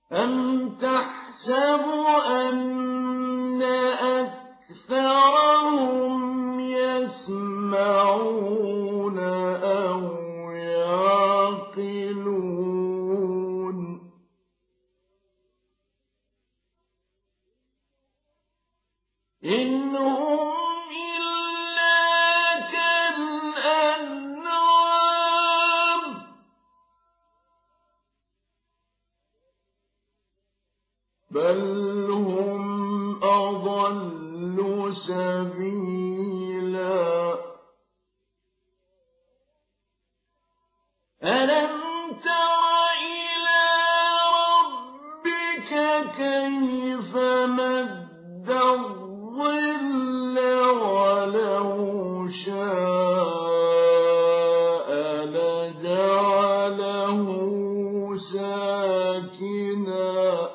أَمْ تَحْسَبُ أَنَّ أَكْثَرَهُمْ يَسْمَعُونَ أَوْ يَعْقِلُونَ إِنْ هُمْ إِلَّا كَالْأَنْعَامِ بَلْ هُمْ أَضَلُّ سَبِيلًا أَلَمْ تَرَ إِلَىٰ رَبِّكَ كَيْفَ مَدَّ الظِّلَّ وَلَوْ شَاءَ لَجَعَلَهُ سَاكِنًا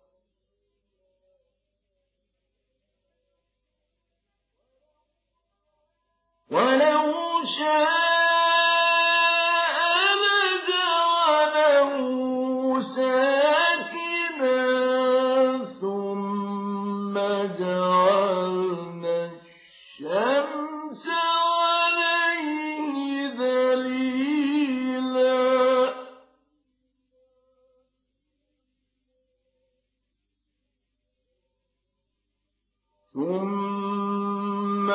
وَلَوْ شَاءَ لَجَعَلَهُ سَاكِنًا ثُمَّ جَعَلْنَا الشَّمْسَ عَلَيْهِ دَلِيلًا ثُمَّ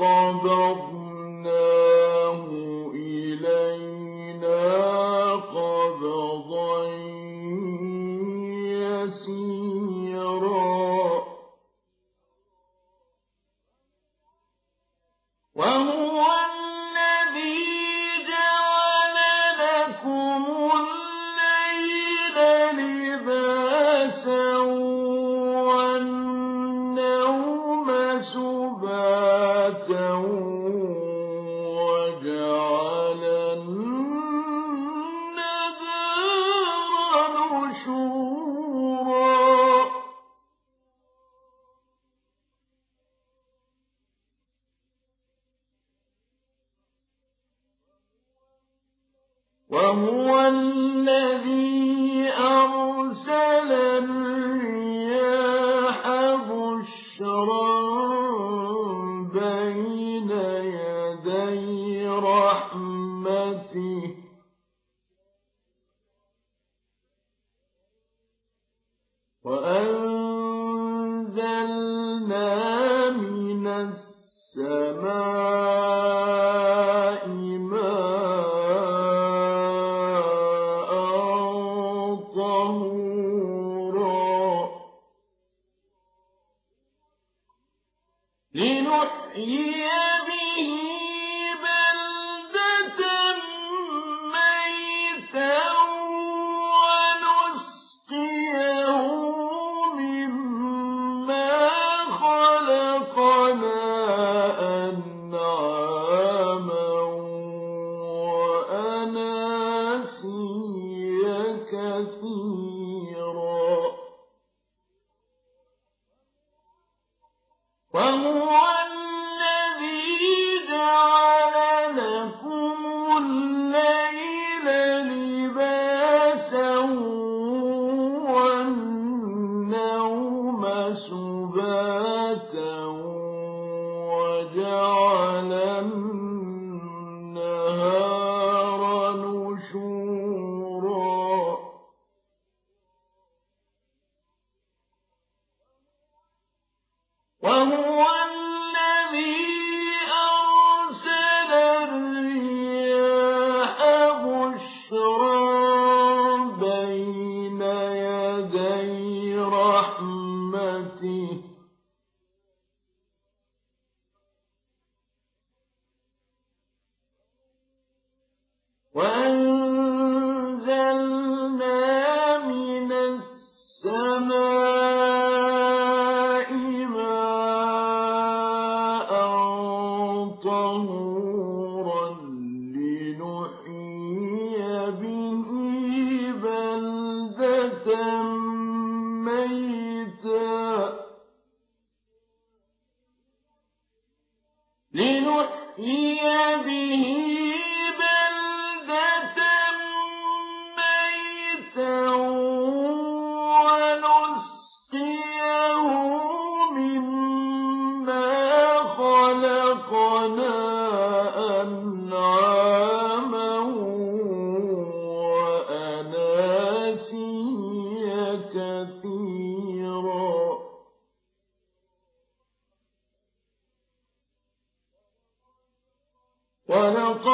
قَبَضْنَاهُ إِلَيْنَا قَبْضًا يَسِيرًا وَهُوَ الَّذِي جَعَلَ لَكُمُ اللَّيْلَ لِبَاسًا وَالنَّوْمَ سُبَاتًا وَجَعَلَ النَّهَارَ نُشُورًا وَهُوَ الَّذِي أَرْسَلَ الرِّيَاحَ بُشْرًا بَيْنَ يَدَيْ رَحْمَتِهِ وَأَنزَلْنَا مِنَ السَّمَاءِ مَاءً طَهُورًا لِّنُحْيِيَ بِهِ بَلْدَةً مَّيْتًا وَنُسْقِيَهُ مِمَّا خَلَقْنَا أَنْعَامًا وَأَنَاسِيَّ كَثِيرًا وَهُوَ الَّذِي جَعَلَ لَكُمُ اللَّيْلَ لِبَاسًا وَالنَّوْمَ سُبَاتًا وَجَعَلَ النَّهَارَ نُشُورًا وَهُوَ الَّذِي أَرْسَلَ الرِّيَاحَ بُشْرًا بَيْنَ يَدَيْ رَحْمَتِهِ وَأَنزَلْنَا مِنَ السَّمَاءِ مَاءً طَهُورًا لِّنُحْيِيَ بِهِ بَلْدَةً مَّيْتًا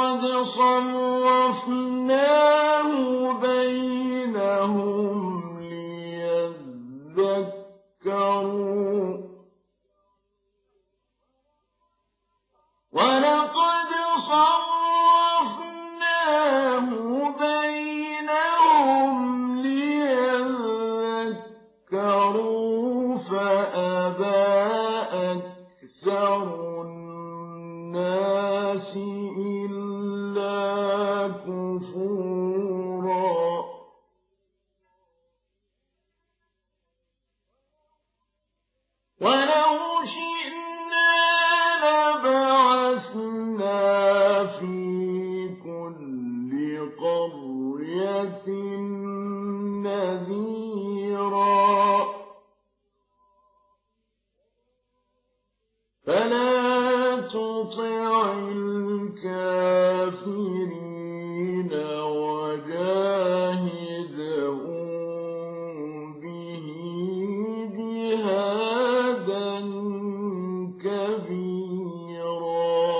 وَلَقَدْ صَرَّفْنَاهُ بَيْنَهُمْ لِيَذَّكَّرُوا فَأَبَىٰ أَكْثَرُ النَّاسِ إِلَّا كُفُورًا وَلَوْ شِئْنَا لَبَعَثْنَا فِي كُلِّ قَرْيَةٍ نَّذِيرًا فَلَا تُطِعِ الْكَافِرِينَ وَجَاهِدْهُم بِهِ جِهَادًا كَبِيرًا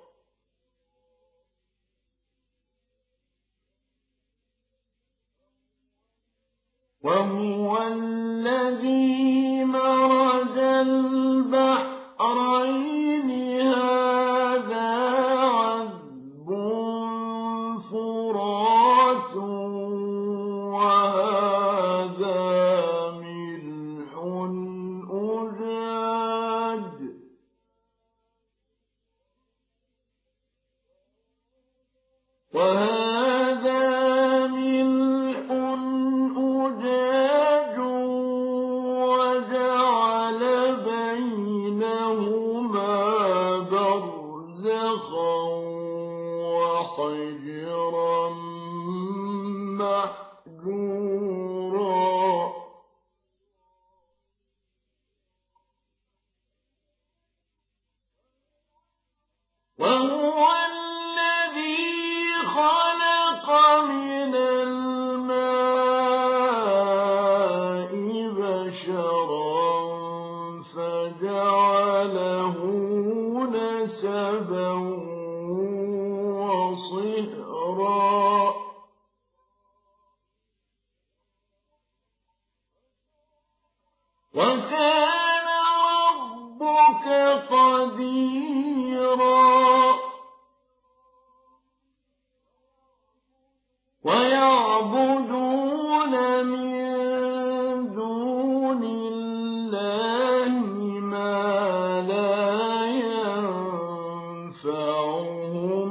وَهُوَ الَّذِي مَرَجَ الْبَحْرَيْنِ هَٰذَا عَذْبٌ فُرَاتٌ وَهَٰذَا مِلْحٌ أُجَاجٌ وَجَعَلَ بَيْنَهُمَا بَرْزَخًا وَحِجْرًا مَّحْجُورًا وَهُوَ الَّذِي خَلَقَ مِنَ الْمَاءِ بَشَرًا فَجَعَلَهُ نَسَبًا وَصِهْرًا وَكَانَ رَبُّكَ قَدِيرًا وَيَعْبُدُونَ مِن دُونِ اللَّهِ مَا لَا يَنفَعُهُمْ